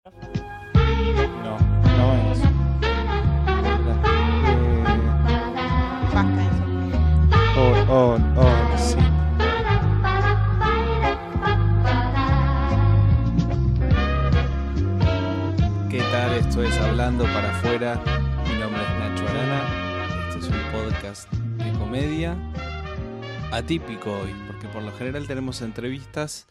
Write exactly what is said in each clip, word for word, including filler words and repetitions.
No, no es. Basta eso. Eh, oh, oh, oh, sí. ¿Qué tal? Esto es Hablando para Afuera. Mi nombre es Nacho Arana. Este es un podcast de comedia atípico hoy, porque por lo general tenemos entrevistas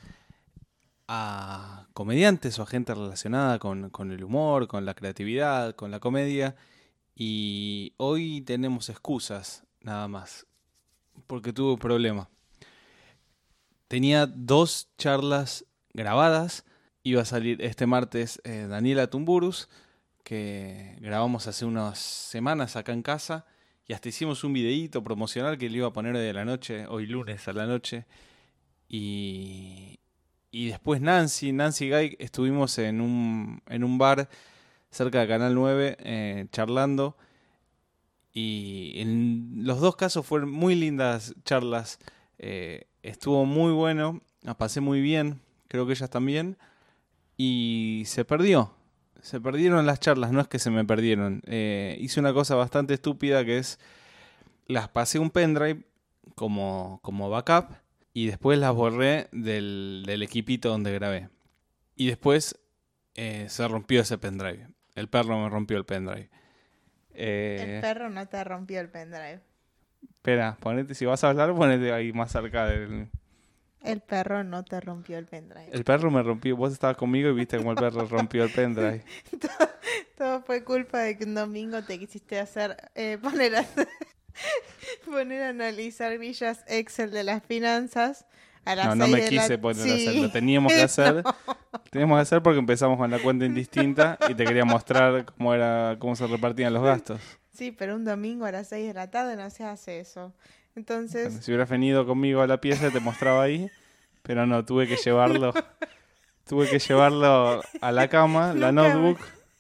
a comediantes o a gente relacionada con, con el humor, con la creatividad, con la comedia. Y hoy tenemos excusas, nada más, porque tuve un problema. Tenía dos charlas grabadas. Iba a salir este martes eh, Daniela Tumburus, que grabamos hace unas semanas acá en casa. Y hasta hicimos un videíto promocional que le iba a poner hoy a la noche, hoy lunes a la noche. Y... Y después Nancy, Nancy Guy, estuvimos en un, en un bar cerca de Canal nueve eh, charlando. Y en los dos casos fueron muy lindas charlas. Eh, estuvo muy bueno, la pasé muy bien, creo que ellas también. Y se perdió, se perdieron las charlas, no es que se me perdieron. Eh, hice una cosa bastante estúpida que es, las pasé un pendrive como, como backup. Y después las borré del, del equipito donde grabé. Y después eh, se rompió ese pendrive. El perro me rompió el pendrive. Eh, El perro no te rompió el pendrive. Espera, ponete, si vas a hablar, ponete ahí más cerca del... El perro no te rompió el pendrive. El perro me rompió. Vos estabas conmigo y viste cómo el perro rompió el pendrive. todo, todo fue culpa de que un domingo te quisiste hacer... Eh, poner a... poner a analizar villas Excel de las finanzas a las No, no seis me de quise la... poner sí. a hacer. Lo teníamos que hacer. No. Teníamos que hacer porque empezamos con la cuenta indistinta y te quería mostrar cómo era, cómo se repartían los gastos. Sí, pero un domingo a las seis de la tarde no se hace eso. Entonces... Bueno, si hubieras venido conmigo a la pieza te mostraba ahí, pero no, tuve que llevarlo. Tuve que llevarlo a la cama, la Nunca notebook.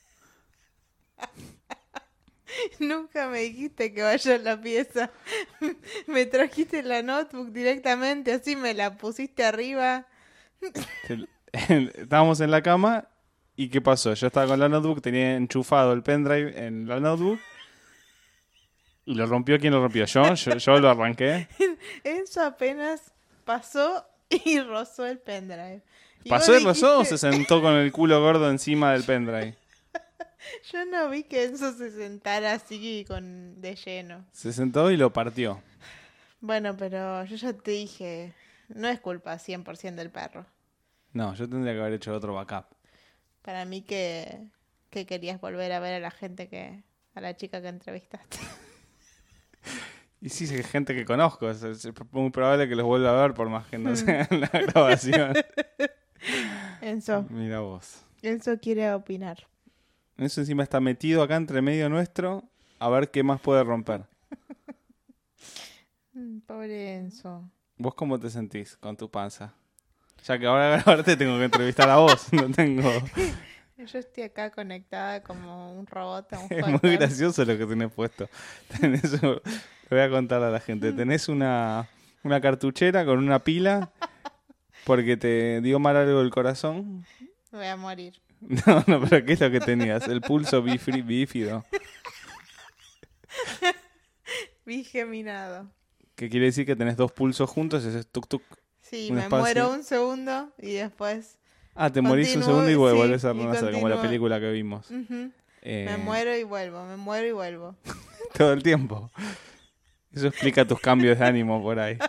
Nunca me dijiste que vaya a la pieza. Me trajiste la notebook directamente, así me la pusiste arriba. Estábamos en la cama y ¿qué pasó? Yo estaba con la notebook, tenía enchufado el pendrive en la notebook y lo rompió. ¿Quién lo rompió? ¿Yo? Yo, yo lo arranqué. Eso apenas pasó y rozó el pendrive. Y ¿Pasó vos y rozó o dijiste- se sentó con el culo gordo encima del pendrive? Yo no vi que Enzo se sentara así con de lleno. Se sentó y lo partió. Bueno, pero yo ya te dije, no es culpa cien por ciento del perro. No, yo tendría que haber hecho otro backup. Para mí que, que querías volver a ver a la gente que... a la chica que entrevistaste. Y sí, es gente que conozco. Es, es muy probable que los vuelva a ver por más que no sea en la grabación. Enzo, Mira vos. Enzo quiere opinar. Eso encima está metido acá entre medio nuestro. A ver qué más puede romper. Mm, Pobre Enzo. ¿Vos cómo te sentís con tu panza? Ya que ahora a grabarte tengo que entrevistar a vos. No tengo... Yo estoy acá conectada como un robot a un Es hot muy dog. gracioso lo que tenés puesto. Tenés un- Le voy a contar a la gente. Tenés una, una cartuchera con una pila porque te dio mal algo el corazón. Me voy a morir. No, no, pero ¿qué es lo que tenías? El pulso bifri- bífido. Bigeminado. Que quiere decir que tenés dos pulsos juntos y haces tuk tuk. Sí, Un me espacio. muero un segundo y después... Ah, te morís un Continúo, segundo y sí, volvés a y renacer, como la continúo. película que vimos. ujú, Eh, Me muero y vuelvo, me muero y vuelvo. Todo el tiempo. Eso explica tus cambios de ánimo por ahí.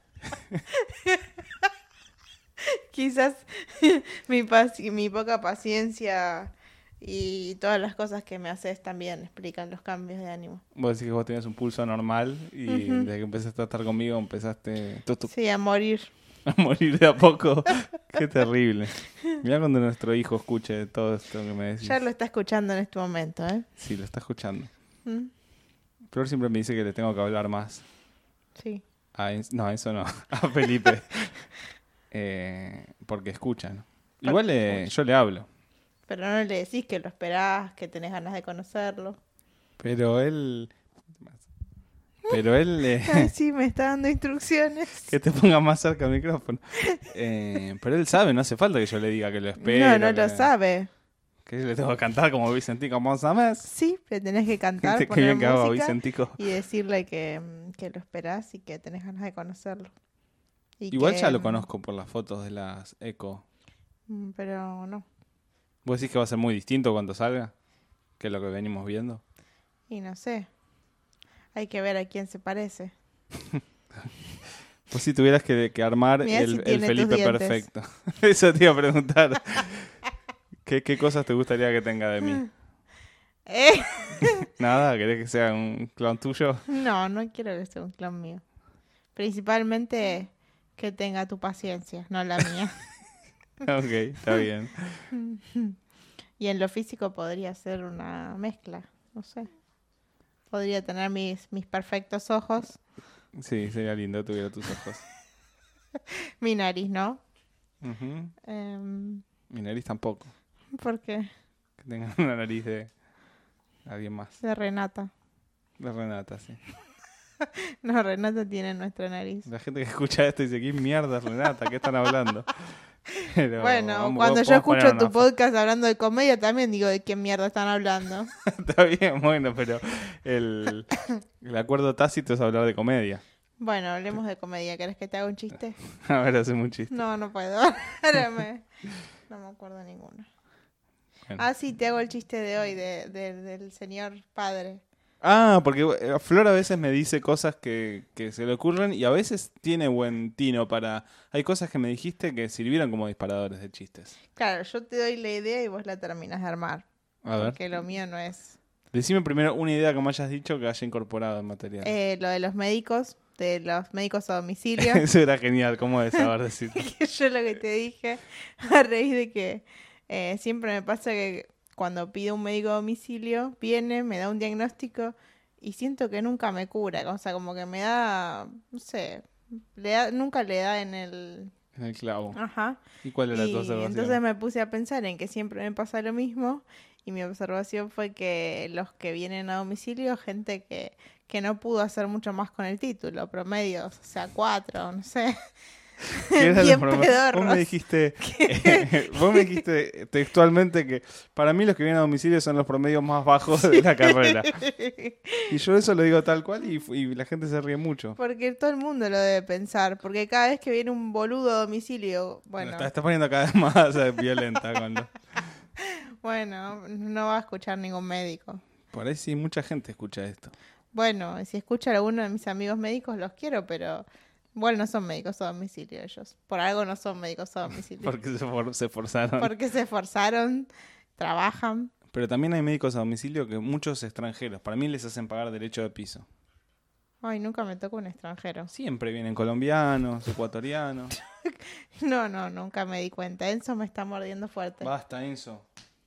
Quizás mi, paci- mi poca paciencia y todas las cosas que me haces también explican los cambios de ánimo. Vos decís que vos tenías un pulso normal y Ujú. desde que empezaste a estar conmigo empezaste tuk, tuk, Sí, a morir. a morir de a poco. Qué terrible. Mirá cuando nuestro hijo escuche todo esto que me decís. Ya lo está escuchando en este momento, ¿eh? Sí, lo está escuchando. ¿Mm? Flor siempre me dice que le tengo que hablar más. Sí. A En- no, a eso no. A Felipe. Eh, porque escuchan. Igual le- yo le hablo. Pero no le decís que lo esperás, que tenés ganas de conocerlo. Pero él... Pero él... eh, Ay, sí, me está dando instrucciones. que te ponga más cerca el micrófono. Eh, pero él sabe, no hace falta que yo le diga que lo espero. No, no que- lo sabe. ¿Qué le tengo que cantar como Vicentico Monzamés? Sí, le tenés que cantar, Qué poner bien que hago música Vicentico. y decirle que, mm, que lo esperás y que tenés ganas de conocerlo. Y Igual que, ya lo mm, conozco por las fotos de las Eco. mm, Pero no. ¿Vos decís que va a ser muy distinto cuando salga? Que lo que venimos viendo. Y no sé. Hay que ver a quién se parece. Pues si tuvieras que, que armar Mirá el, si el tiene tus Felipe dientes. perfecto. Eso te iba a preguntar. ¿Qué, ¿Qué cosas te gustaría que tenga de mí? Eh, Nada, ¿querés que sea un clon tuyo? No, no quiero que sea un clon mío. Principalmente que tenga tu paciencia, no la mía. Ok, está bien. Y en lo físico podría ser una mezcla, no sé. Podría tener mis, mis perfectos ojos, Sí, sería lindo que tuviera tus ojos. mi nariz, ¿no? Ujú. Em, Mi nariz tampoco. porque Que tenga una nariz de alguien más. de Renata. De Renata, sí. No, Renata tiene nuestra nariz. La gente que escucha esto dice, ¿qué mierda es Renata? ¿Qué están hablando? Pero Bueno, vamos- cuando vamos yo a poner escucho tu una foto. podcast hablando de comedia, también digo de qué mierda están hablando. Está bien, bueno, pero el, el acuerdo tácito es hablar de comedia. Bueno, hablemos de comedia. ¿Querés que te haga un chiste? A ver, hacemos un chiste. No, no puedo. Ahora me- No me acuerdo ninguno. Bueno. Ah, sí, te hago el chiste de hoy, de, de- del señor padre. Ah, porque eh, Flor a veces me dice cosas que, que se le ocurren y a veces tiene buen tino para... Hay cosas que me dijiste que sirvieron como disparadores de chistes. Claro, yo te doy la idea y vos la terminas de armar. A ver, Porque lo mío no es... decime primero una idea que me hayas dicho que haya incorporado en material. Eh, lo de los médicos, de los médicos a domicilio. Eso era genial, ¿cómo es? A ver, decir. Que yo lo que te dije a raíz de que eh, siempre me pasa que cuando pido un médico a domicilio, viene, me da un diagnóstico y siento que nunca me cura. O sea, como que me da, no sé, le da- nunca le da en el... En el clavo. Ajá. ¿Y cuál era tu Y observación? entonces me puse a pensar en que siempre me pasa lo mismo y mi observación fue que los que vienen a domicilio, gente que, que no pudo hacer mucho más con el título, promedios, o sea, cuatro, no sé. ¿Qué era Bien lo promedio? pedorros. Vos me dijiste, eh, vos me dijiste textualmente que para mí los que vienen a domicilio son los promedios más bajos de la carrera. Y yo eso lo digo tal cual y, y la gente se ríe mucho. Porque todo el mundo lo debe pensar, porque cada vez que viene un boludo a domicilio, bueno, Está, está poniendo cada vez más eh, violenta. Cuando... bueno, no va a escuchar ningún médico. Por ahí sí, mucha gente escucha esto. Bueno, si escucha a alguno de mis amigos médicos, los quiero, pero bueno, no son médicos a domicilio ellos. Por algo no son médicos a domicilio. Porque se, for- se forzaron. Porque se esforzaron, trabajan. Pero también hay médicos a domicilio que muchos extranjeros, para mí les hacen pagar derecho de piso. Ay, nunca me tocó un extranjero. Siempre vienen colombianos, ecuatorianos. No, no, nunca me di cuenta. Enzo me está mordiendo fuerte. Basta, Enzo.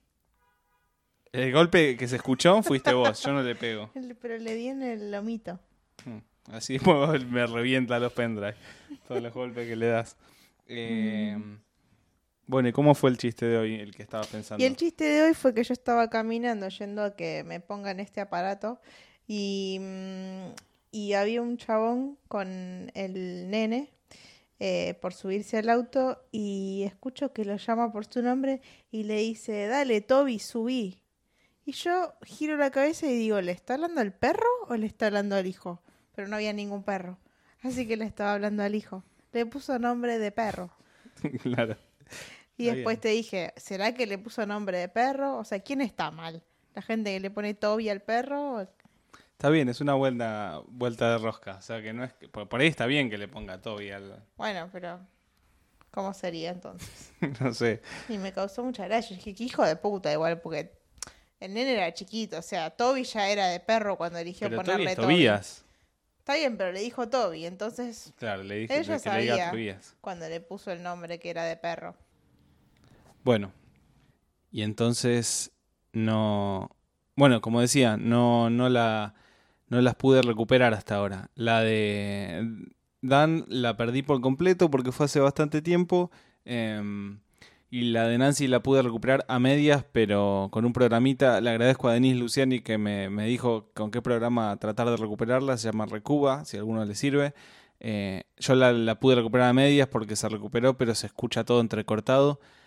El golpe que se escuchó fuiste vos, yo no le pego. El- Pero le di en el lomito. Hmm, Así después me revienta los pendrive, todos los golpes que le das. Eh, Bueno, ¿y cómo fue el chiste de hoy, el que estabas pensando? Y el chiste de hoy fue que yo estaba caminando yendo a que me pongan este aparato y, mm, y había un chabón con el nene eh, por subirse al auto y escucho que lo llama por su nombre y le dice, dale, Toby, subí. Y yo giro la cabeza y digo, ¿le está hablando al perro o le está hablando al hijo? Pero no había ningún perro, así que le estaba hablando al hijo. Le puso nombre de perro. Claro. Y Está después bien. te dije, ¿será que le puso nombre de perro? O sea, ¿quién está mal? ¿La gente que le pone Toby al perro? ¿O Está bien, es una vuelta, vuelta de rosca. O sea, que no es que- por, por ahí está bien que le ponga Toby al... Bueno, pero ¿cómo sería entonces? No sé. Y me causó mucha gracia. Dije, qué hijo de puta igual, porque el nene era chiquito. O sea, Toby ya era de perro cuando eligió Pero Toby ponerle es Toby. Tobías. Está bien, pero le dijo Toby. Entonces, Claro, le dije Ella que le diga sabía. Tobías. cuando le puso el nombre que era de perro. Bueno, y entonces no... Bueno, como decía, no, no, la, no las pude recuperar hasta ahora. La de Dan la perdí por completo porque fue hace bastante tiempo. em, y la de Nancy la pude recuperar a medias, pero con un programita. Le agradezco a Denise Luciani que me, me dijo con qué programa tratar de recuperarla. Se llama Recuba, si a alguno le sirve. Eh, yo la, la pude recuperar a medias porque se recuperó, pero se escucha todo entrecortado.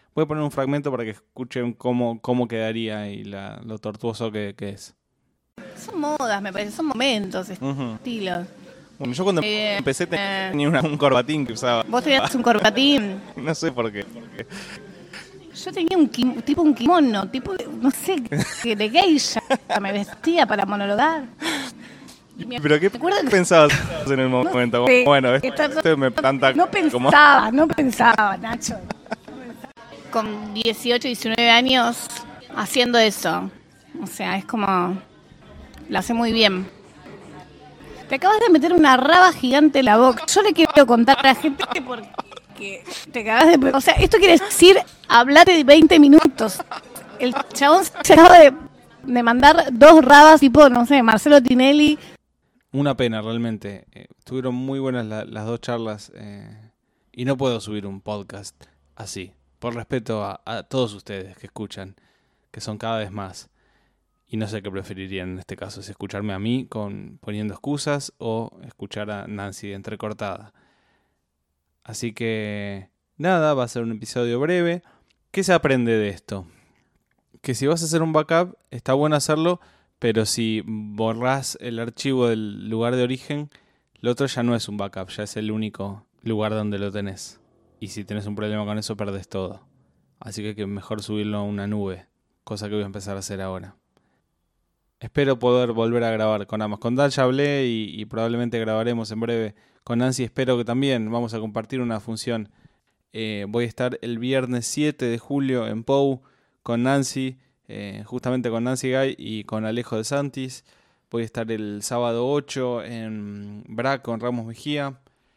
Voy a poner un fragmento para que escuchen cómo, cómo quedaría y la, lo tortuoso que, que es. Son modas, me parece, son momentos, Uh-huh. estilos. Bueno, yo cuando Eh, empecé tenía eh, una, un corbatín que usaba. Vos tenías un corbatín. No sé por qué. Porque... Yo tenía un kim- tipo un kimono, tipo, no sé, que de geisha. Me vestía para monologar. ¿Pero qué ¿Te acuerdas que- pensabas en el momento? No sé, Bueno, esto- esto me planta No como... pensaba, no pensaba, Nacho. Con dieciocho, diecinueve años haciendo eso. O sea, es como... Lo hace muy bien. Te acabas de meter una raba gigante en la boca. Yo le quiero contar a la gente porque te acabas de... O sea, esto quiere decir hablate de veinte minutos. El chabón se acaba de, de mandar dos rabas tipo, no sé, Marcelo Tinelli. Una pena, realmente. Eh, estuvieron muy buenas la, las dos charlas eh, y no puedo subir un podcast así. Por respeto a, a todos ustedes que escuchan, que son cada vez más. Y no sé qué preferirían en este caso, si escucharme a mí con poniendo excusas o escuchar a Nancy entrecortada. Así que nada, va a ser un episodio breve. ¿Qué se aprende de esto? Que si vas a hacer un backup, está bueno hacerlo, pero si borrás el archivo del lugar de origen, lo otro ya no es un backup, ya es el único lugar donde lo tenés. Y si tenés un problema con eso, perdés todo. Así que, que mejor subirlo a una nube, cosa que voy a empezar a hacer ahora. Espero poder volver a grabar con ambas. Con Dan ya hablé y, y probablemente grabaremos en breve. Con Nancy espero que también vamos a compartir una función. Eh, voy a estar el viernes siete de julio en P O U con Nancy, eh, justamente con Nancy Guy y con Alejo de Santis. Voy a estar el sábado ocho en B R A C con Ramos Mejía.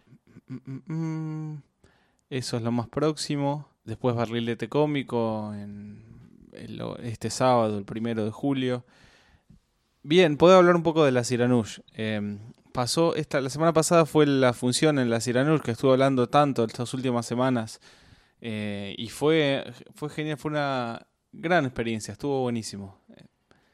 Eso es lo más próximo. Después Barrilete Cómico en el, este sábado, el primero de julio. Bien, puedo hablar un poco de la Siranush. Eh, pasó esta, la semana pasada fue la función en la Siranush que estuve hablando tanto estas últimas semanas. Eh, y fue, fue genial, fue una gran experiencia, estuvo buenísimo. Eh,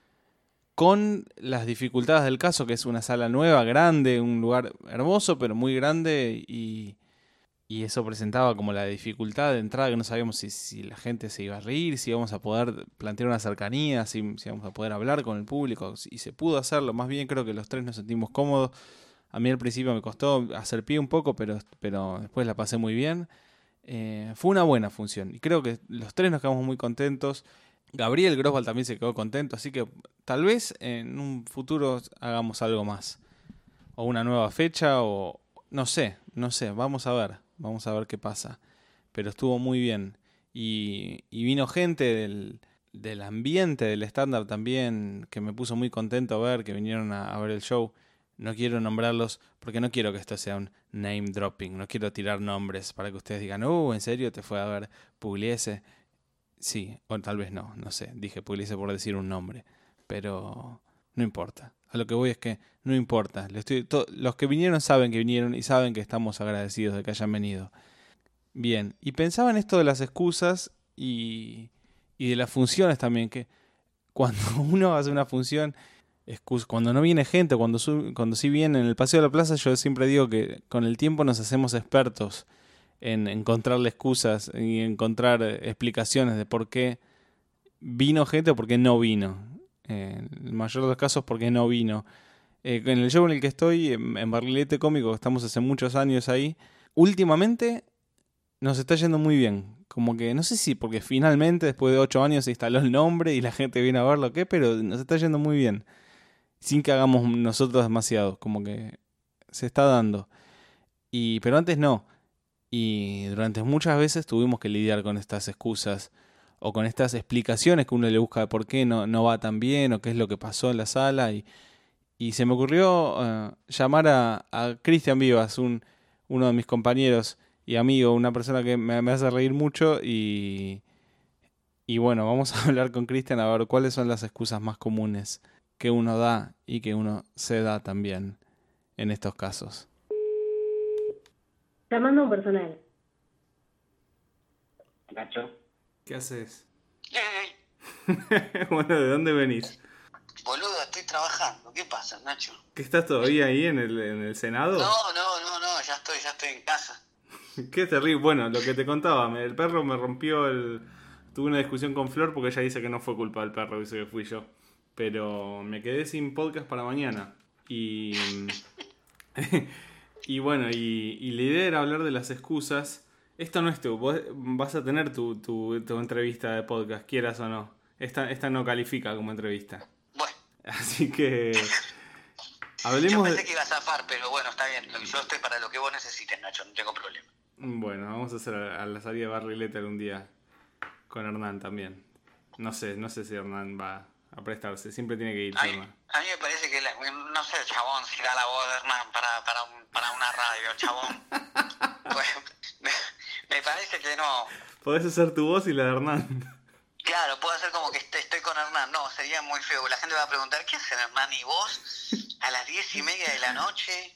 con las dificultades del caso, que es una sala nueva, grande, un lugar hermoso, pero muy grande, y, y eso presentaba como la dificultad de entrada, que no sabíamos si, si la gente se iba a reír, si íbamos a poder plantear una cercanía, si, si íbamos a poder hablar con el público, y se pudo hacerlo. Más bien creo que los tres nos sentimos cómodos. A mí al principio me costó hacer pie un poco, pero, pero después la pasé muy bien. Eh, fue una buena función y creo que los tres nos quedamos muy contentos. Gabriel Grosval también se quedó contento, así que tal vez en un futuro hagamos algo más, o una nueva fecha, o no sé, no sé, vamos a ver, vamos a ver qué pasa, pero estuvo muy bien y, y vino gente del, del ambiente del stand-up también, que me puso muy contento a ver, que vinieron a, a ver el show. No quiero nombrarlos porque no quiero que esto sea un name dropping. No quiero tirar nombres para que ustedes digan, uh, ¿en serio te fue a ver Pugliese? Sí, o tal vez no, no sé. Dije Pugliese por decir un nombre. Pero no importa. A lo que voy es que no importa. Le estoy, to, los que vinieron saben que vinieron y saben que estamos agradecidos de que hayan venido. Bien, y pensaba en esto de las excusas y, y de las funciones también. Que cuando uno hace una función... Cuando no viene gente, cuando, su, cuando sí viene en el Paseo de la Plaza, yo siempre digo que con el tiempo nos hacemos expertos en encontrarle excusas y encontrar explicaciones de por qué vino gente o por qué no vino. Eh, en el mayor de los casos, por qué no vino. Eh, en el show en el que estoy, en, en Barrilete Cómico, que estamos hace muchos años ahí, últimamente nos está yendo muy bien. Como que, no sé si porque finalmente, después de ocho años, se instaló el nombre y la gente viene a verlo o qué, pero nos está yendo muy bien. Sin que hagamos nosotros demasiado, como que se está dando. Y pero antes no. Y durante muchas veces tuvimos que lidiar con estas excusas o con estas explicaciones que uno le busca de por qué no, no va tan bien o qué es lo que pasó en la sala. Y, y se me ocurrió uh, llamar a, a Cristian Vivas, un, uno de mis compañeros y amigo, una persona que me, me hace reír mucho. Y, y bueno, vamos a hablar con Cristian a ver cuáles son las excusas más comunes que uno da y que uno se da también en estos casos. Llamando a un personal. Nacho. ¿Qué haces? Eh, Bueno, ¿de dónde venís? boludo, estoy trabajando. ¿Qué pasa, Nacho? ¿Que estás todavía ahí en el, en el Senado? No, no, no, no, ya estoy, ya estoy en casa. Qué terrible. Bueno, lo que te contaba, me- el perro me rompió el... Tuve una discusión con Flor porque ella dice que no fue culpa del perro, dice que fui yo. Pero me quedé sin podcast para mañana. Y... y bueno, y, y la idea era hablar de las excusas. Esto no es tú, vos vas a tener tu, tu, tu entrevista de podcast, quieras o no. Esta, esta no califica como entrevista. Bueno, Así que... yo Hablemos pensé de... que iba a zafar, pero bueno, está bien. Yo estoy para lo que vos necesites, Nacho, no tengo problema. Bueno, vamos a hacer a la salida de Barry Letter un día con Hernán también. No sé, no sé si Hernán va a prestarse, siempre tiene que ir A mí, Hernán. a mí me parece que, la- no sé, chabón, si da la voz de Hernán para, para, un- para una radio, chabón. Pues, me, me parece que no. Podés hacer tu voz y la de Hernán. Claro, puedo hacer como que est- estoy con Hernán. No, sería muy feo. La gente va a preguntar, ¿qué hacen Hernán y vos a las diez y media de la noche?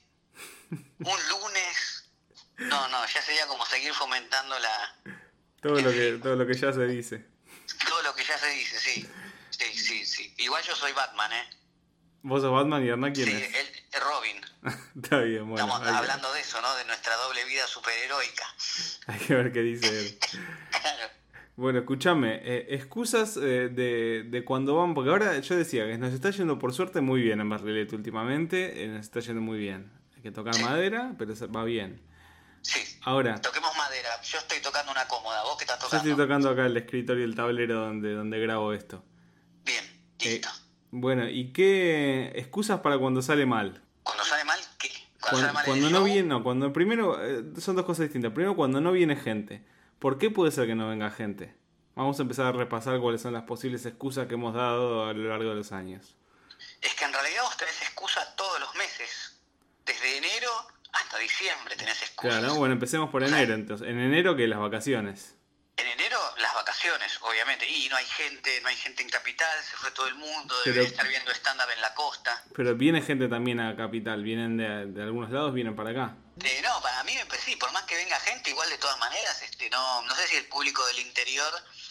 Un lunes. No, no, ya sería como seguir fomentando la Todo lo que, todo lo que ya se dice. todo lo que ya se dice, sí. Sí, sí, sí. Igual yo soy Batman, ¿eh? ¿Vos sos Batman y Hernán quién Sí, es? él es Robin. Está bien, bueno. Estamos Hay que, hablando de eso, ¿no? De nuestra doble vida superheroica. hay que ver qué dice él. Claro. Bueno, escúchame, eh, excusas eh, de, de cuando van, porque ahora yo decía que nos está yendo por suerte muy bien en Barrilete últimamente, eh, nos está yendo muy bien. Hay que tocar madera, pero se- va bien. Sí. Ahora, Toquemos madera. Yo estoy tocando una cómoda. ¿Vos qué estás yo tocando? estoy tocando acá el escritorio y el tablero donde, donde grabo esto. Bien, Eh, listo. bueno, ¿y qué excusas para cuando sale mal? Cuando sale mal, ¿qué? Cuando, Cuando, sale mal cuando el no show, viene, no, cuando primero, eh, son dos cosas distintas. Primero, cuando no viene gente. ¿Por qué puede ser que no venga gente? Vamos a empezar a repasar cuáles son las posibles excusas que hemos dado a lo largo de los años. es que en realidad vos tenés excusa todos los meses. Desde enero hasta diciembre tenés excusas. Claro, bueno, empecemos por enero entonces. En enero, que las vacaciones. En enero, las vacaciones, obviamente. Y no hay gente, no hay gente en Capital, se fue todo el mundo, debe Pero- estar viendo stand-up en la costa. Pero viene gente también a Capital, vienen de, de algunos lados, vienen para acá. Eh, no, para mí, pues sí, por más que venga gente, igual de todas maneras, este, no, no sé si el público del interior,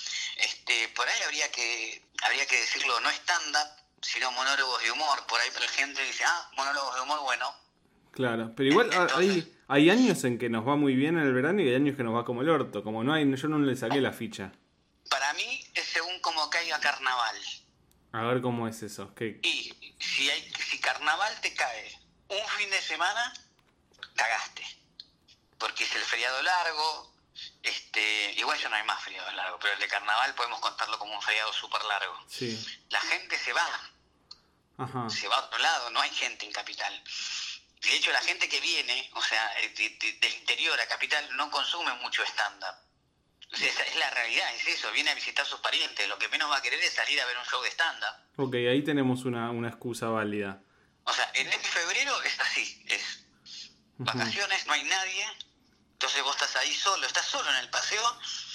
este, por ahí habría que, habría que decirlo, no stand-up, sino monólogos de humor. Por ahí la gente dice, ah, monólogos de humor, bueno. Claro, pero igual ah, hay, hay años en que nos va muy bien en el verano y hay años que nos va como el orto. Como no hay, yo no le saqué la ficha. Para mí es según como caiga carnaval. A ver cómo es eso. Que, Y si hay, si carnaval te cae un fin de semana, cagaste. Porque es el feriado largo, este, igual ya no hay más feriados largos, pero el de carnaval podemos contarlo como un feriado súper largo. sí. La gente se va, Ajá. se va a otro lado, no hay gente en Capital. De hecho, la gente que viene, o sea, de- de- del interior a Capital, no consume mucho stand-up. O sea, esa es la realidad, es eso, viene a visitar a sus parientes, lo que menos va a querer es salir a ver un show de stand-up. Ok, ahí tenemos una, una excusa válida. O sea, enero y febrero es así, es vacaciones, no hay nadie, entonces vos estás ahí solo, estás solo en el paseo.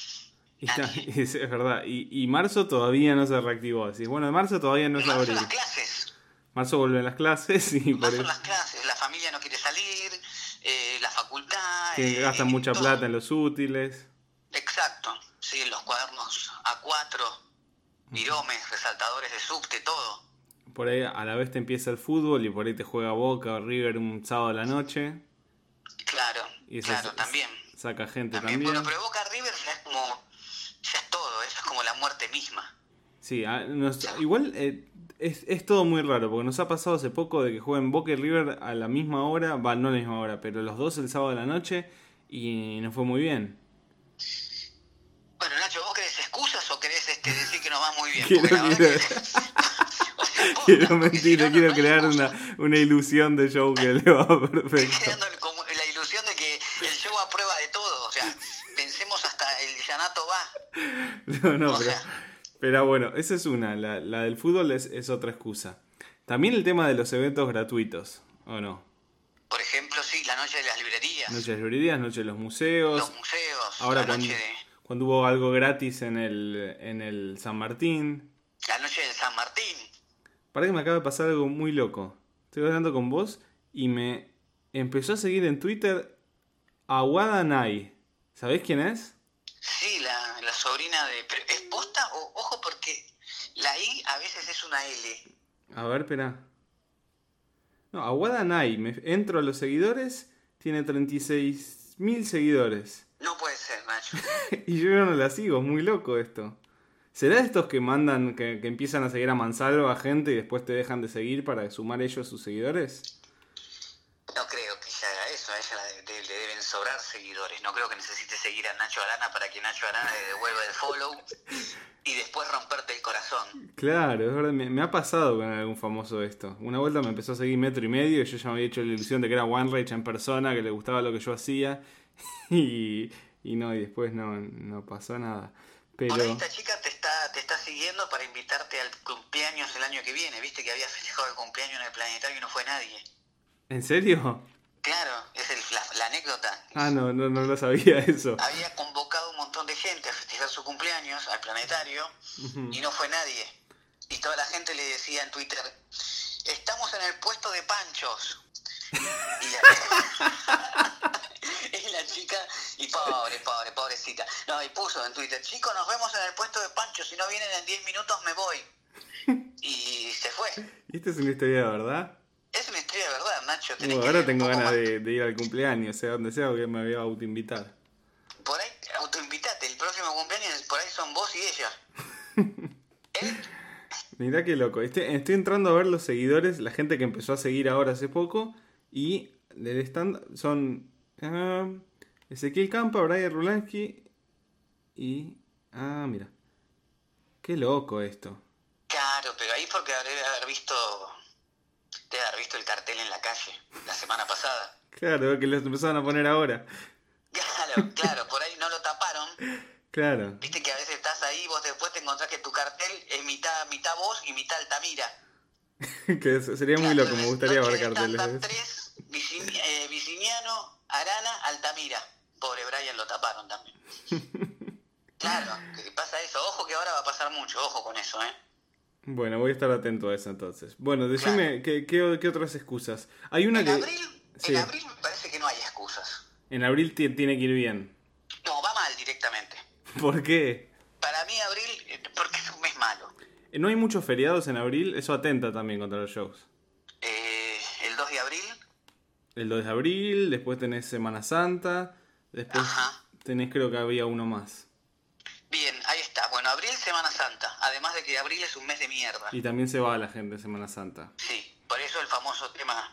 Y está- Nadie. es, es verdad. Y, y marzo todavía no se reactivó. Decís, bueno, marzo todavía no es Marzo abril. las clases, Marzo vuelven las clases y por marzo eso las clases, la familia no quiere salir, eh, la facultad... que eh, gastan mucha todo. plata en los útiles. Exacto, sí, los cuadernos A cuatro, viromes, resaltadores de subte, todo. Por ahí a la vez te empieza el fútbol y por ahí te juega Boca o River un sábado a la noche. Claro, Y eso claro, es- también. Saca gente también. también. Bueno, pero Boca River ya es como, ya es todo, eso es como la muerte misma. Sí, a- nos- igual eh, es, es todo muy raro, porque nos ha pasado hace poco de que jueguen Boca y River a la misma hora, va, no a la misma hora, pero los dos el sábado de la noche y nos fue muy bien. Bueno, Nacho, ¿vos querés excusas o querés este, decir que nos va muy bien? Quiero- Porque la verdad quiero- que- o sea, posta, Quiero porque mentir, si no, no quiero hay crear excusa. una, una ilusión de show que le va Estoy perfecto. creando el como- la ilusión de que el show aprueba de todo, o sea, pensemos hasta el llanato va. No, no, O pero, sea. pero bueno, esa es una, la, la del fútbol es, es otra excusa. También el tema de los eventos gratuitos, ¿o no? Por ejemplo, sí, la noche de las librerías, Noche de las librerías, noche de los museos. los museos, Ahora la cuando, noche de cuando hubo algo gratis en el, en el San Martín. la noche del San Martín. Pará que me acaba de pasar algo muy loco. Estoy hablando con vos y me empezó a seguir en Twitter Aguada Nay. ¿Sabés quién es? Sí, la, la sobrina de... pero ¿es posta? O, ojo, porque la I a veces es una L. A ver, espera. No, Aguada Nay. Me entro a los seguidores. Tiene treinta y seis Mil seguidores. No puede ser, Nacho. Y yo no la sigo, es muy loco esto. ¿Será estos que mandan, que, que empiezan a seguir a mansalva a gente y después te dejan de seguir para sumar ellos sus seguidores? No creo que ella haga eso, a ella le, de, le deben sobrar seguidores. No creo que necesite seguir a Nacho Arana para que Nacho Arana le devuelva el follow y después romperte el corazón. Claro, es verdad, me, me ha pasado con algún famoso esto. Una vuelta me empezó a seguir Metro y Medio y yo ya me había hecho la ilusión de que era One Rage en persona, que le gustaba lo que yo hacía. Y, y no, y después no, no pasó nada. Pero... Por ahí esta chica te está, te está siguiendo para invitarte al cumpleaños el año que viene. Viste que había festejado el cumpleaños en el planetario y no fue nadie. ¿En serio? Claro, es el, la, la anécdota. Ah, no, no, no lo sabía eso. Había convocado un montón de gente a festejar su cumpleaños al planetario uh-huh. y no fue nadie. Y toda la gente le decía en Twitter, estamos en el puesto de panchos. Y la, y la chica, y pobre, pobre, pobrecita. No, y puso en Twitter, chicos, nos vemos en el puesto de panchos, si no vienen en diez minutos me voy. Y se fue. ¿Y esta es una historia de verdad? Es una historia de verdad, Nacho. Uh, ahora tengo ganas de, de ir al cumpleaños, sea donde sea, porque me voy a autoinvitar. Por ahí, autoinvitate, el próximo cumpleaños por ahí son vos y ella. ¿Eh? Mirá qué loco. Estoy, estoy entrando a ver los seguidores, la gente que empezó a seguir ahora hace poco, y del stand son uh, Ezequiel Campa, Brian Rulansky y... Ah, mira. Qué loco esto. Claro, pero ahí porque debe haber visto... Debe haber visto el cartel en la calle la semana pasada. Claro, que los empezaron a poner ahora. Claro, claro, por ahí no lo taparon. Claro. Viste que a veces estás ahí y vos después te encontrás que tu cartel es mitad, mitad vos y mitad Altamira. Que sería muy claro, loco, me gustaría ver carteles. Stand tres, Vicini, eh, Viciniano, Arana, Altamira. Pobre Brian lo taparon también. Claro, que pasa eso. Ojo que ahora va a pasar mucho, ojo con eso, ¿eh? Bueno, voy a estar atento a eso entonces. Bueno, decime, claro. ¿qué, qué, ¿qué otras excusas? Hay una en que... Abril, sí. En abril me parece que no hay excusas. En abril t- tiene que ir bien. No, va mal directamente. ¿Por qué? Para mí abril, porque es un mes malo. ¿No hay muchos feriados en abril? Eso atenta también contra los shows. Eh, el dos de abril. El dos de abril, después tenés Semana Santa, después Ajá. tenés creo que había uno más. Bien, ahí está. Bueno, abril, Semana Santa. Además de que abril es un mes de mierda. Y también se va la gente en Semana Santa. Sí, por eso el famoso tema.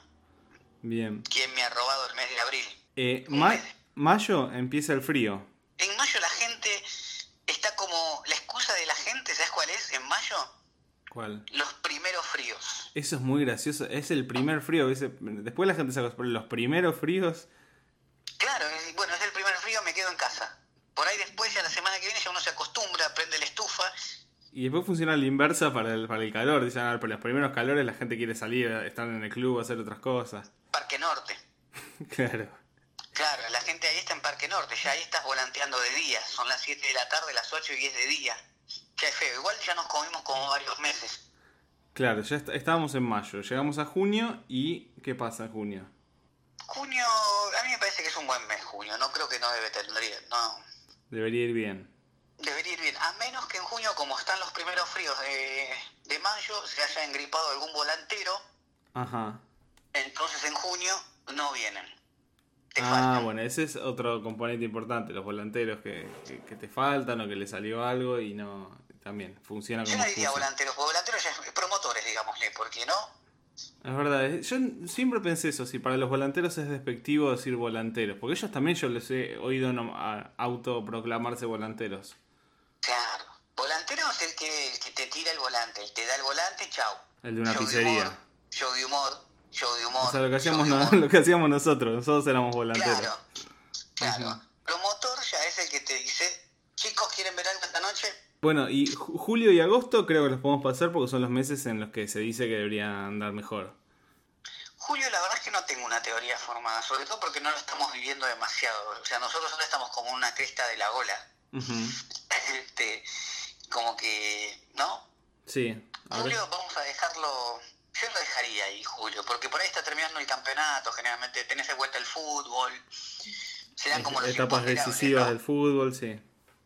Bien. ¿Quién me ha robado el mes de abril? Eh, ma- mayo empieza el frío. En mayo la gente está como... La excusa de la gente, ¿sabes cuál es? En mayo. ¿Cuál? Los primeros fríos. Eso es muy gracioso. Es el primer frío. Ese... Después la gente se acostumbra. Los primeros fríos... Claro, es, bueno, es el primer frío, me quedo en casa. Por ahí después, ya la semana que viene, ya uno se acostumbra, prende la estufa. Y después funciona la inversa para el, para el calor. Dicen, ah, por los primeros calores la gente quiere salir, estar en el club, hacer otras cosas. Parque Norte. Claro. Claro, la gente ahí está en Parque Norte, ya ahí estás volanteando de día. Son las siete de la tarde, las ocho y es de día. Ya es feo, igual ya nos comimos como varios meses. Claro, ya est- estábamos en mayo, llegamos a junio y ¿qué pasa en junio? Junio, a mí me parece que es un buen mes junio, no creo que no debe tener, no... Debería ir bien. Debería ir bien, a menos que en junio, como están los primeros fríos de, de mayo, se haya engripado algún volantero. Ajá. Entonces en junio no vienen. Te ah, faltan. Bueno, ese es otro componente importante, los volanteros que, que, que te faltan o que le salió algo y no... También funciona como Yo no diría excusa. volanteros, porque volanteros ya es promotores, digámosle, porque no... Es verdad, yo siempre pensé eso, si para los volanteros es despectivo decir volanteros, porque ellos también yo les he oído no, a, autoproclamarse volanteros. Claro, volantero es el que, el que te tira el volante, el te da el volante, chau. El de una show pizzería. De humor, show de humor, show de humor. O sea, lo que hacíamos, no, lo que hacíamos nosotros, nosotros éramos volanteros. Claro, claro. Uh-huh. Promotor ya es el que te dice, chicos, ¿quieren ver algo esta noche? Bueno, y ju- julio y agosto creo que los podemos pasar porque son los meses en los que se dice que deberían andar mejor. Julio, la verdad es que no tengo una teoría formada, sobre todo porque no lo estamos viviendo demasiado. O sea, nosotros ahora estamos como una cresta de la ola. Uh-huh. este, como que, ¿no? Sí. Julio Ahora... vamos a dejarlo... Yo lo dejaría ahí, Julio, porque por ahí está terminando el campeonato, generalmente tenés de vuelta el fútbol. Serán como los etapas decisivas, ¿no? Del fútbol, sí.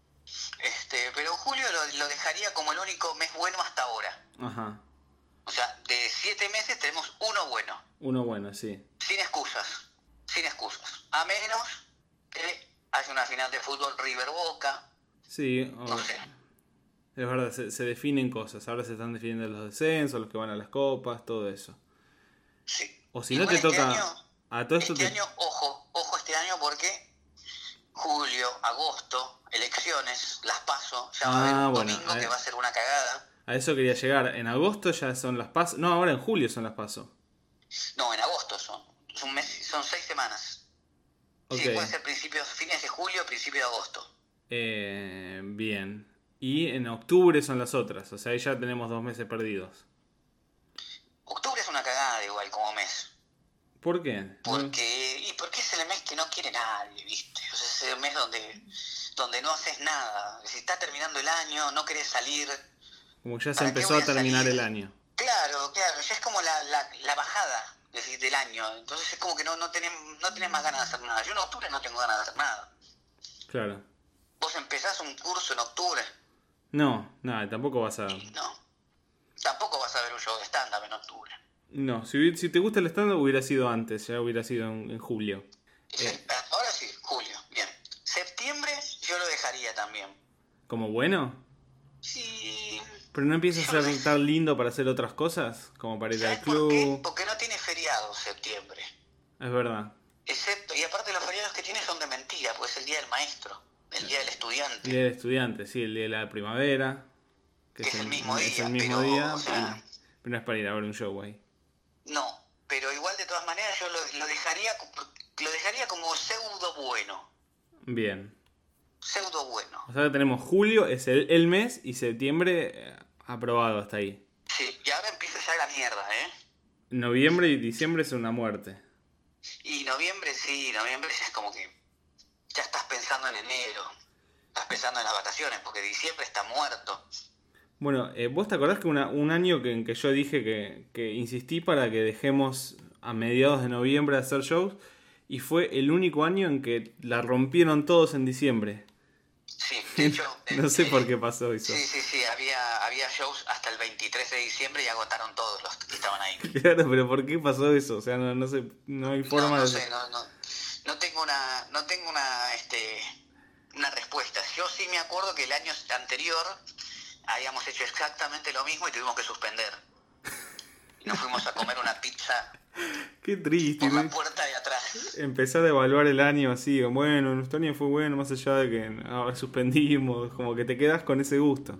Este, pero Julio lo, lo dejaría como el único mes bueno hasta ahora. Ajá. O sea, de siete meses tenemos uno bueno. Uno bueno, sí. Sin excusas. Sin excusas. A menos septiembre hace una final de fútbol River Boca. Sí, o... No sé. Es verdad, se, se definen cosas. Ahora se están definiendo los descensos, los que van a las copas, todo eso. Sí. O si Igual no te este toca... año, a todo esto este te... año, ojo, ojo este año porque julio, agosto, elecciones, las PASO, ya va a haber Ah, un bueno, domingo a que va a ser una cagada. A eso quería llegar. En agosto ya son las PASO. No, ahora en julio son las PASO. No, en agosto son. Son, mes, son seis semanas. Ok. Sí, puede ser principios, fines de julio, principio de agosto. Eh, bien. Y en octubre son las otras. O sea, ahí ya tenemos dos meses perdidos. Octubre es una cagada igual como mes. ¿Por qué? Porque, y porque es el mes que no quiere nadie, ¿viste? O sea, es el mes donde, donde no haces nada. Si está terminando el año, no querés salir. Como ya se ¿Para qué empezó voy a a terminar salir? el año. Claro, claro, ya es como la, la, la bajada es decir, del año. Entonces es como que no, no, tenés, no tenés más ganas de hacer nada. Yo en octubre no tengo ganas de hacer nada. Claro. Vos empezás un curso en octubre. No, nada, tampoco vas a... Y no. Tampoco vas a ver un show de stand-up en octubre. No, si, hubi- si te gusta el stand-up hubiera sido antes, ya hubiera sido en, en julio. Eh, Ahora sí, julio, bien. Septiembre yo lo dejaría también. ¿Como bueno? Sí. ¿Pero no empieza a Yo lo ser dej- tan lindo para hacer otras cosas? Como para ir al ¿Sabes por qué? club. Porque no tiene feriado septiembre. Es verdad. Excepto, y aparte los feriados que tiene son de mentira, pues es el día del maestro, el día del El estudiante. día del estudiante, sí, el día de la primavera. Que es el mismo es día, el mismo pero, día, o sea- y- pero no es para ir a ver un show ahí. No, pero igual de todas maneras yo lo, lo dejaría lo dejaría como pseudo bueno. Bien. Pseudo bueno. O sea que tenemos julio, es el, el mes, y septiembre eh, aprobado hasta ahí. Sí, y ahora empieza ya la mierda, ¿eh? Noviembre y diciembre es una muerte. Y noviembre sí, noviembre es como que ya estás pensando en enero. Estás pensando en las vacaciones, porque diciembre está muerto. Bueno, eh, ¿vos te acordás que una, un año que, en que yo dije que, que insistí para que dejemos a mediados de noviembre de hacer shows? Y fue el único año en que la rompieron todos en diciembre. Sí, de hecho... No sé eh, por qué pasó eso. Sí, sí, sí, había, había shows hasta el veintitrés de diciembre y agotaron todos los que estaban ahí. Claro, pero ¿por qué pasó eso? O sea, no, no sé, no hay forma No, no de... sé, no, no, no tengo una, no tengo una, este, una respuesta. Yo sí me acuerdo que el año anterior habíamos hecho exactamente lo mismo y tuvimos que suspender. Y nos fuimos a comer una pizza Qué triste. por la ¿no? puerta de atrás. Empezar a evaluar el año así, bueno, nuestro año fue bueno, más allá de que ahora suspendimos, como que te quedas con ese gusto.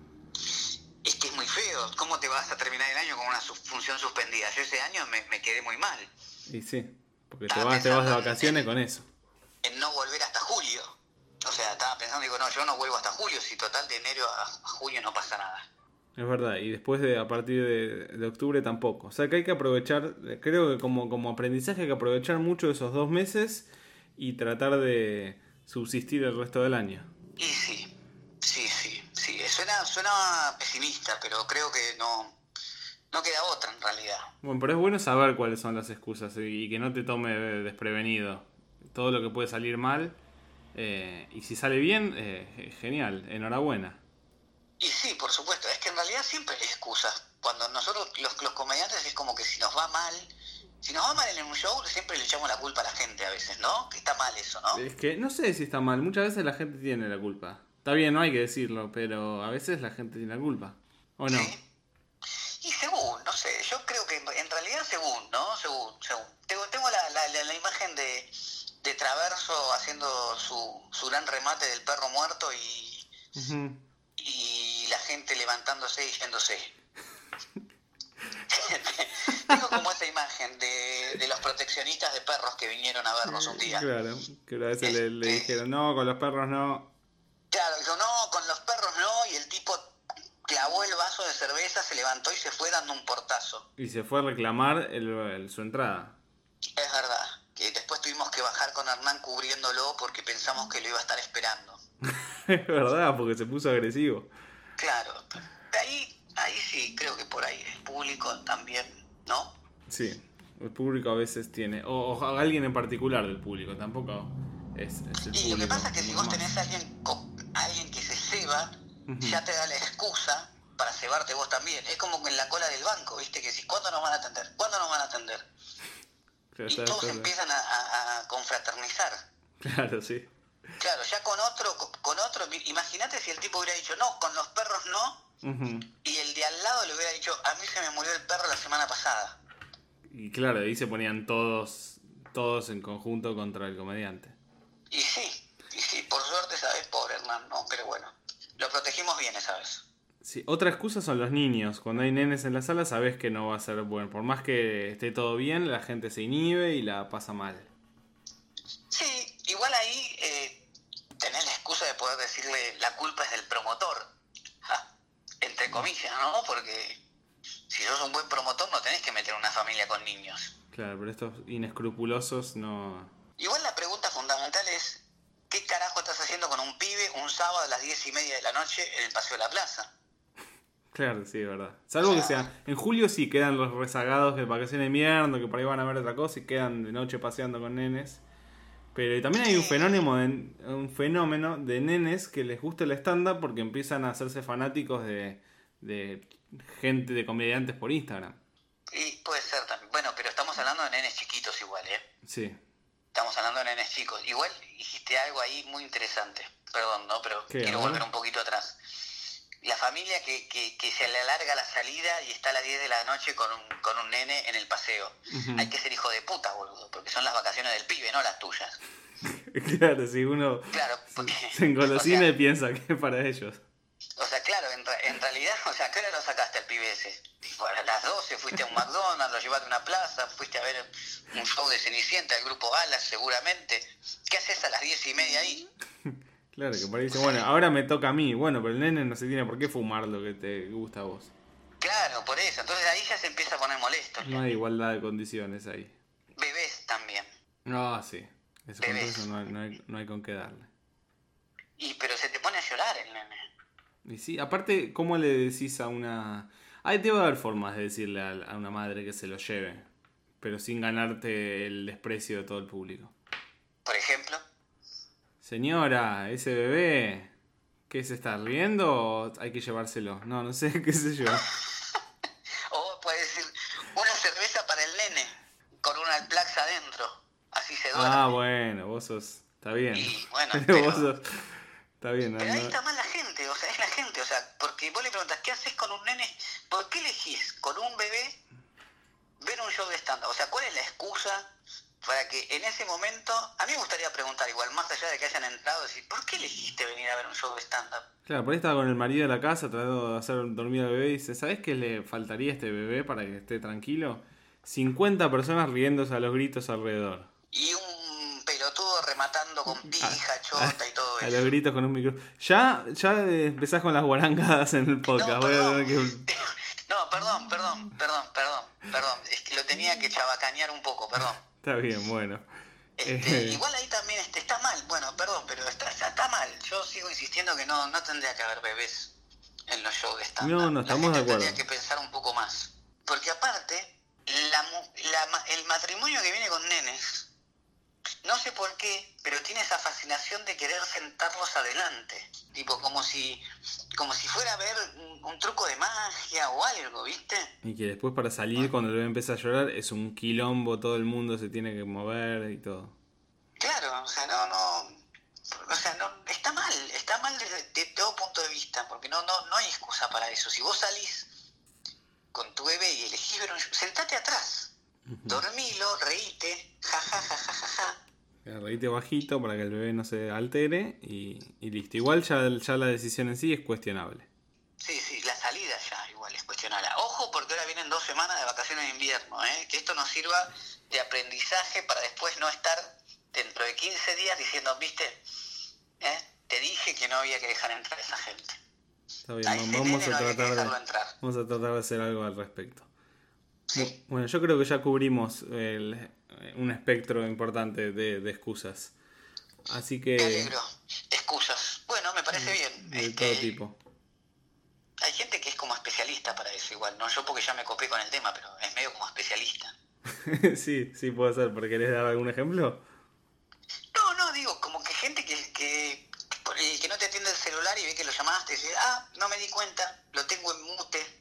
Es que es muy feo. ¿Cómo te vas a terminar el año con una su- función suspendida? Yo ese año me, me quedé muy mal. Y sí, porque te Estaba vas, te vas de pensando en- vacaciones en- con eso. En no volver hasta julio. O sea, estaba pensando, digo, no, yo no vuelvo hasta julio, si total de enero a, a julio no pasa nada. Es verdad, y después de a partir de, de octubre tampoco. O sea que hay que aprovechar, creo que como, como aprendizaje hay que aprovechar mucho esos dos meses y tratar de subsistir el resto del año. Y sí, sí, sí, sí. Suena, suena pesimista, pero creo que no, no queda otra en realidad. Bueno, pero es bueno saber cuáles son las excusas y, y que no te tome desprevenido todo lo que puede salir mal. Eh, y si sale bien, eh, genial, enhorabuena. Y sí, por supuesto, es que en realidad siempre hay excusas. Cuando nosotros, los, los comediantes, es como que si nos va mal, si nos va mal en un show, siempre le echamos la culpa a la gente a veces, ¿no? Que está mal eso, ¿no? Es que no sé si está mal, muchas veces la gente tiene la culpa. Está bien, no hay que decirlo, pero a veces la gente tiene la culpa. ¿O no? Sí. Y según, no sé, yo creo que en realidad según, ¿no? Según, según. Tengo, tengo la, la, la, la imagen de, de Traverso haciendo su, su gran remate del perro muerto y, Ujú. y la gente levantándose y yéndose. Tengo como esa imagen de, de los proteccionistas de perros que vinieron a vernos un día. Claro, que a veces le, le Este- dijeron, no, con los perros no. Claro, dijo, no, con los perros no, y el tipo clavó el vaso de cerveza, se levantó y se fue dando un portazo. Y se fue a reclamar el, el- su entrada. Es verdad, que después tuvimos que bajar con Hernán cubriéndolo porque pensamos que lo iba a estar esperando. Es verdad, porque se puso agresivo. Claro, ahí, ahí sí, creo que por ahí el público también, ¿no? Sí, el público a veces tiene, o, o alguien en particular del público, tampoco es, es el Y lo que público pasa es que si como vos más. tenés a alguien, co- a alguien que se ceba, Ujú. ya te da la excusa para cebarte vos también. Es como en la cola del banco, ¿viste? Que si, ¿cuándo nos van a atender? ¿Cuándo nos van a atender? Claro, Y está- todos está- empiezan a, a- a confraternizar. Claro, sí. Claro, ya con otro, con otro, imagínate si el tipo hubiera dicho, no, con los perros no, uh-huh. y el de al lado le hubiera dicho, a mí se me murió el perro la semana pasada. Y claro, ahí se ponían todos, todos en conjunto contra el comediante. Y sí, y sí, por suerte, ¿sabes? Pobre Hernán, ¿no? Pero bueno, lo protegimos bien esa vez. Sí, otra excusa son los niños. Cuando hay nenes en la sala sabes que no va a ser bueno. Por más que esté todo bien, la gente se inhibe y la pasa mal. Sí, igual ahí eh, tenés la excusa de poder decirle la culpa es del promotor. Ja, entre comillas, ¿no? Porque si sos un buen promotor no tenés que meter una familia con niños. Claro, pero estos inescrupulosos no... Igual la pregunta fundamental es, ¿qué carajo estás haciendo con un pibe un sábado a las diez y media de la noche en el Paseo de la Plaza? Claro, sí, es verdad. Salvo o sea, que sea, en julio sí quedan los rezagados de vacaciones de invierno, que por ahí van a ver otra cosa y quedan de noche paseando con nenes. Pero también hay un fenómeno de, un fenómeno de nenes que les gusta el stand-up porque empiezan a hacerse fanáticos de, de gente, de comediantes por Instagram. Y puede ser también. Bueno, pero estamos hablando de nenes chiquitos igual, ¿eh? Sí. Estamos hablando de nenes chicos. Igual dijiste algo ahí muy interesante. Perdón, ¿no? Pero ¿Qué, quiero ahora? volver un poquito atrás. La familia que, que, que se le alarga la salida y está a las diez de la noche con un, con un nene en el paseo. Uh-huh. Hay que ser hijo de puta, boludo, porque son las vacaciones del pibe, no las tuyas. Claro, si uno claro, porque, se engolosina o sea, y piensa que es para ellos. O sea, claro, en, en realidad, o sea, ¿qué hora lo sacaste al pibe ese? A las doce fuiste a un McDonald's, lo llevaste a una plaza, fuiste a ver un show de Cenicienta, el grupo Alas seguramente. ¿Qué haces a las diez y media ahí? Claro, que por ahí dice, bueno, ahora me toca a mí. Bueno, pero el nene no se tiene por qué fumar lo que te gusta a vos. Claro, por eso. Entonces ahí ya se empieza a poner molesto. No hay igualdad de condiciones ahí. Bebés también. No, sí. Eso, Bebés. Con eso no, hay, no, hay, no hay con qué darle. Y pero se te pone a llorar el nene. Y sí, aparte, ¿cómo le decís a una...? Ahí debe haber formas de decirle a, a una madre que se lo lleve, pero sin ganarte el desprecio de todo el público. Por ejemplo... Señora, ese bebé, ¿qué se está riendo o hay que llevárselo? No, no sé, qué sé yo. O puede decir, una cerveza para el nene, con una Alplax adentro, así se duerme. Ah, bueno, vos sos, está bien. Y bueno, pero, vos sos, está bien. Pero no, ahí no. está mal la gente, o sea, es la gente, o sea, porque vos le preguntas, ¿qué haces con un nene? ¿Por qué elegís con un bebé ver un show de stand-up? O sea, ¿cuál es la excusa para que en ese momento, a mí me gustaría preguntar igual, más allá de que hayan entrado, decir, ¿por qué elegiste venir a ver un show de stand-up? Claro, por ahí estaba con el marido de la casa tratando de hacer dormir al bebé y dice, ¿sabés qué le faltaría a este bebé para que esté tranquilo? cincuenta personas riéndose a los gritos alrededor. Y un pelotudo rematando con pija, chota y todo a eso. A los gritos con un micro. Ya, ya empezás con las guarangadas en el podcast. No, Voy a perdón. tener que... no, perdón, perdón, perdón, perdón, perdón. Es que lo tenía que chabacanear un poco, perdón. Está bien, bueno. Este, eh... Igual ahí también este, está mal, bueno, perdón, pero está, está, está mal. Yo sigo insistiendo que no, no tendría que haber bebés en los shows de stand-up. No, no, estamos de acuerdo. Tendría que pensar un poco más. Porque aparte, la, la, el matrimonio que viene con nenes, no sé por qué, pero tiene esa fascinación de querer sentarlos adelante. Tipo, como si como si fuera a ver un, un truco de magia o algo, ¿viste? Y que después para salir, cuando el bebé empieza a llorar, es un quilombo, todo el mundo se tiene que mover y todo. Claro, o sea, no, no... O sea, no, está mal, está mal desde de todo punto de vista, porque no, no, no hay excusa para eso. Si vos salís con tu bebé y elegís ver un show, sentate atrás, uh-huh. Dormilo, reíte, ja, ja, ja, ja, ja, ja. Reíte bajito para que el bebé no se altere y, y listo. Igual ya, ya la decisión en sí es cuestionable. Sí, sí, la salida ya igual es cuestionable. Ojo, porque ahora vienen dos semanas de vacaciones de invierno, ¿eh? Que esto nos sirva de aprendizaje para después no estar dentro de quince días diciendo, viste, ¿eh? Te dije que no había que dejar entrar a esa gente. Está bien, a vamos a, no tratar de, vamos a tratar de hacer algo al respecto. Sí. Bueno, yo creo que ya cubrimos el, un espectro importante de, de excusas. Así que... Me alegro. Excusas. Bueno, me parece bien. De este, todo tipo. Hay gente que es como especialista para eso igual. No yo porque ya me copé con el tema, pero es medio como especialista. sí, sí puede ser. ¿Pero querés dar algún ejemplo? No, no, digo, como que gente que, que, que no te atiende el celular y ve que lo llamaste y dice, ah, no me di cuenta, lo tengo en mute.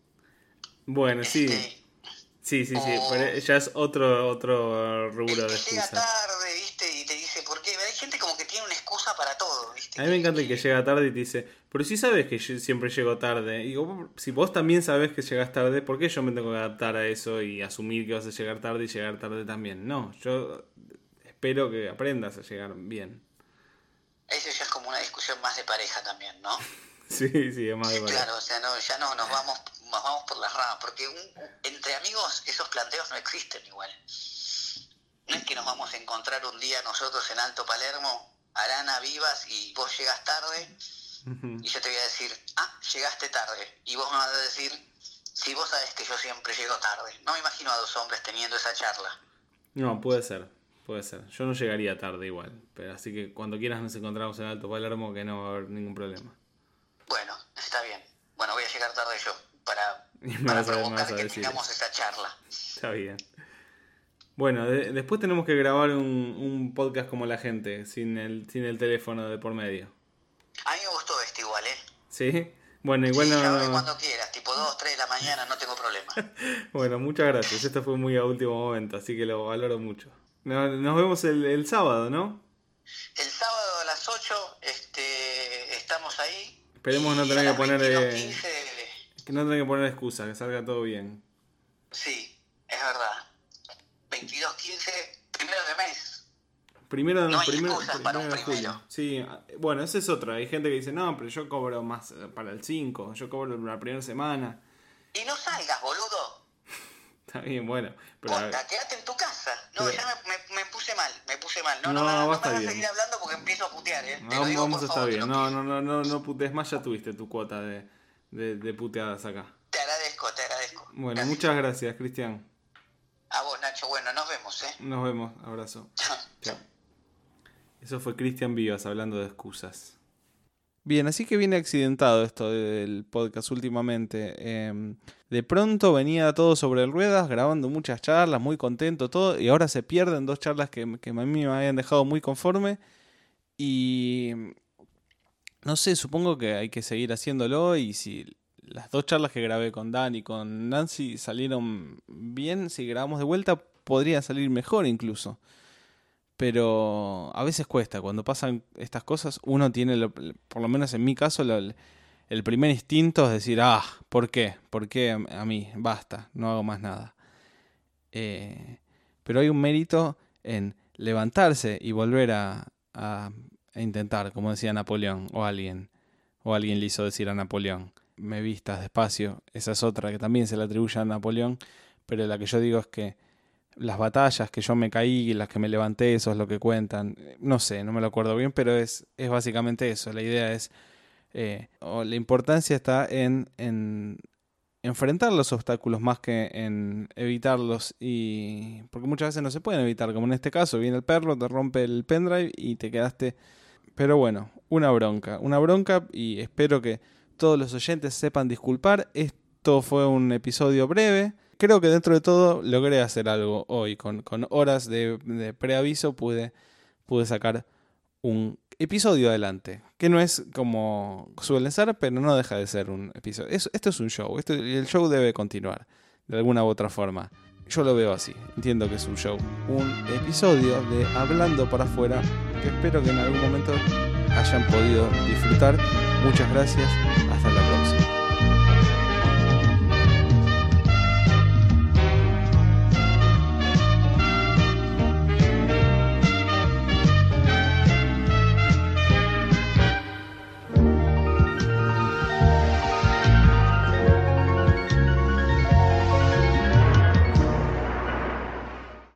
Bueno, este, sí. Sí, sí, sí, o, pero ya es otro otro rubro de excusa. Llega tarde, viste, y te dice, ¿por qué? ¿viste? A mí me encanta el que llega tarde y te dice, pero si sabes que yo siempre llego tarde. Y digo, si vos también sabés que llegas tarde, ¿por qué yo me tengo que adaptar a eso y asumir que vas a llegar tarde y llegar tarde también? No, yo espero que aprendas a llegar bien. Eso ya es como una discusión más de pareja también, ¿no? Sí, sí, es más de pareja. Claro, o sea, no, ya no nos vamos, nos vamos por las ramas, porque un, entre amigos esos planteos no existen igual. No es que nos vamos a encontrar un día nosotros en Alto Palermo, Arana, Vivas, y vos llegas tarde, uh-huh. y yo te voy a decir, ah, llegaste tarde, y vos me vas a decir, si vos sabés que yo siempre llego tarde. No me imagino a dos hombres teniendo esa charla. No, puede ser, puede ser. Yo no llegaría tarde igual, pero así que cuando quieras nos encontramos en Alto Palermo, que no va a haber ningún problema. Bueno, está bien. Bueno, voy a llegar tarde yo, para, para provocar que decir. tengamos esa charla. Está bien. Bueno, de, después tenemos que grabar un, un podcast como la gente, sin el, sin el teléfono de por medio. A mí me gustó este igual, ¿eh? ¿Sí? Bueno, igual sí, no... llámame cuando quieras, tipo dos, tres de la mañana, no tengo problema. Bueno, muchas gracias. Esto fue muy a último momento, así que lo valoro mucho. Nos, nos vemos el, el sábado, ¿no? El sábado a las ocho este, estamos ahí. Esperemos no tener que poner... veintidós quince... Que no tener que poner excusas, que salga todo bien. Sí, es verdad. veintidós quince, primero de mes. Primero, no hay primero, excusas primero para un de primero. julio. Sí, bueno, esa es otra. Hay gente que dice, no, pero yo cobro más para el cinco, yo cobro la primera semana. Y no salgas, boludo. Está bien, bueno. Pero, Ponta, quédate en tu casa. No, pero, ya me, me, me puse mal, me puse mal. No, no, no, no, no va a estar me vas bien. a seguir hablando porque empiezo a putear, ¿eh? Te no, lo digo, vamos por a estar favor, bien. te lo No, pido. no, no, no, no putees más, ya tuviste tu cuota de, de, de puteadas acá. Te agradezco, te agradezco. Bueno, Gracias. muchas gracias, Cristian. A vos, Nacho. Bueno, nos vemos, ¿eh? Nos vemos, abrazo. Chao. Chao. Eso fue Cristian Vivas hablando de excusas. Bien, así que viene accidentado esto del podcast últimamente. Eh, de pronto venía todo sobre ruedas, grabando muchas charlas, muy contento, todo, y ahora se pierden dos charlas que, que a mí me habían dejado muy conforme. Y no sé, supongo que hay que seguir haciéndolo, y si las dos charlas que grabé con Dan y con Nancy salieron bien, si grabamos de vuelta podría salir mejor incluso. Pero a veces cuesta, cuando pasan estas cosas, uno tiene, lo, por lo menos en mi caso, lo, el primer instinto es decir, ah, ¿por qué? ¿Por qué a mí? Basta, no hago más nada. Eh, pero hay un mérito en levantarse y volver a, a, a intentar, como decía Napoleón, o alguien, o alguien le hizo decir a Napoleón, me vistas despacio. Esa es otra que también se le atribuye a Napoleón, pero la que yo digo es que las batallas que yo me caí y las que me levanté, eso es lo que cuentan. No sé, no me lo acuerdo bien, pero es, es básicamente eso. La idea es, eh, o la importancia está en, en enfrentar los obstáculos más que en evitarlos. Y porque muchas veces no se pueden evitar, como en este caso, viene el perro, te rompe el pendrive y te quedaste. Pero bueno, una bronca, una bronca, y espero que todos los oyentes sepan disculpar. Esto fue un episodio breve. Creo que dentro de todo logré hacer algo hoy. Con, con horas de, de preaviso pude, pude sacar un episodio adelante. Que no es como suelen ser, pero no deja de ser un episodio. Es, esto es un show. Esto, el show debe continuar de alguna u otra forma. Yo lo veo así. Entiendo que es un show. Un episodio de Hablando para Afuera que espero que en algún momento hayan podido disfrutar. Muchas gracias. Hasta la próxima.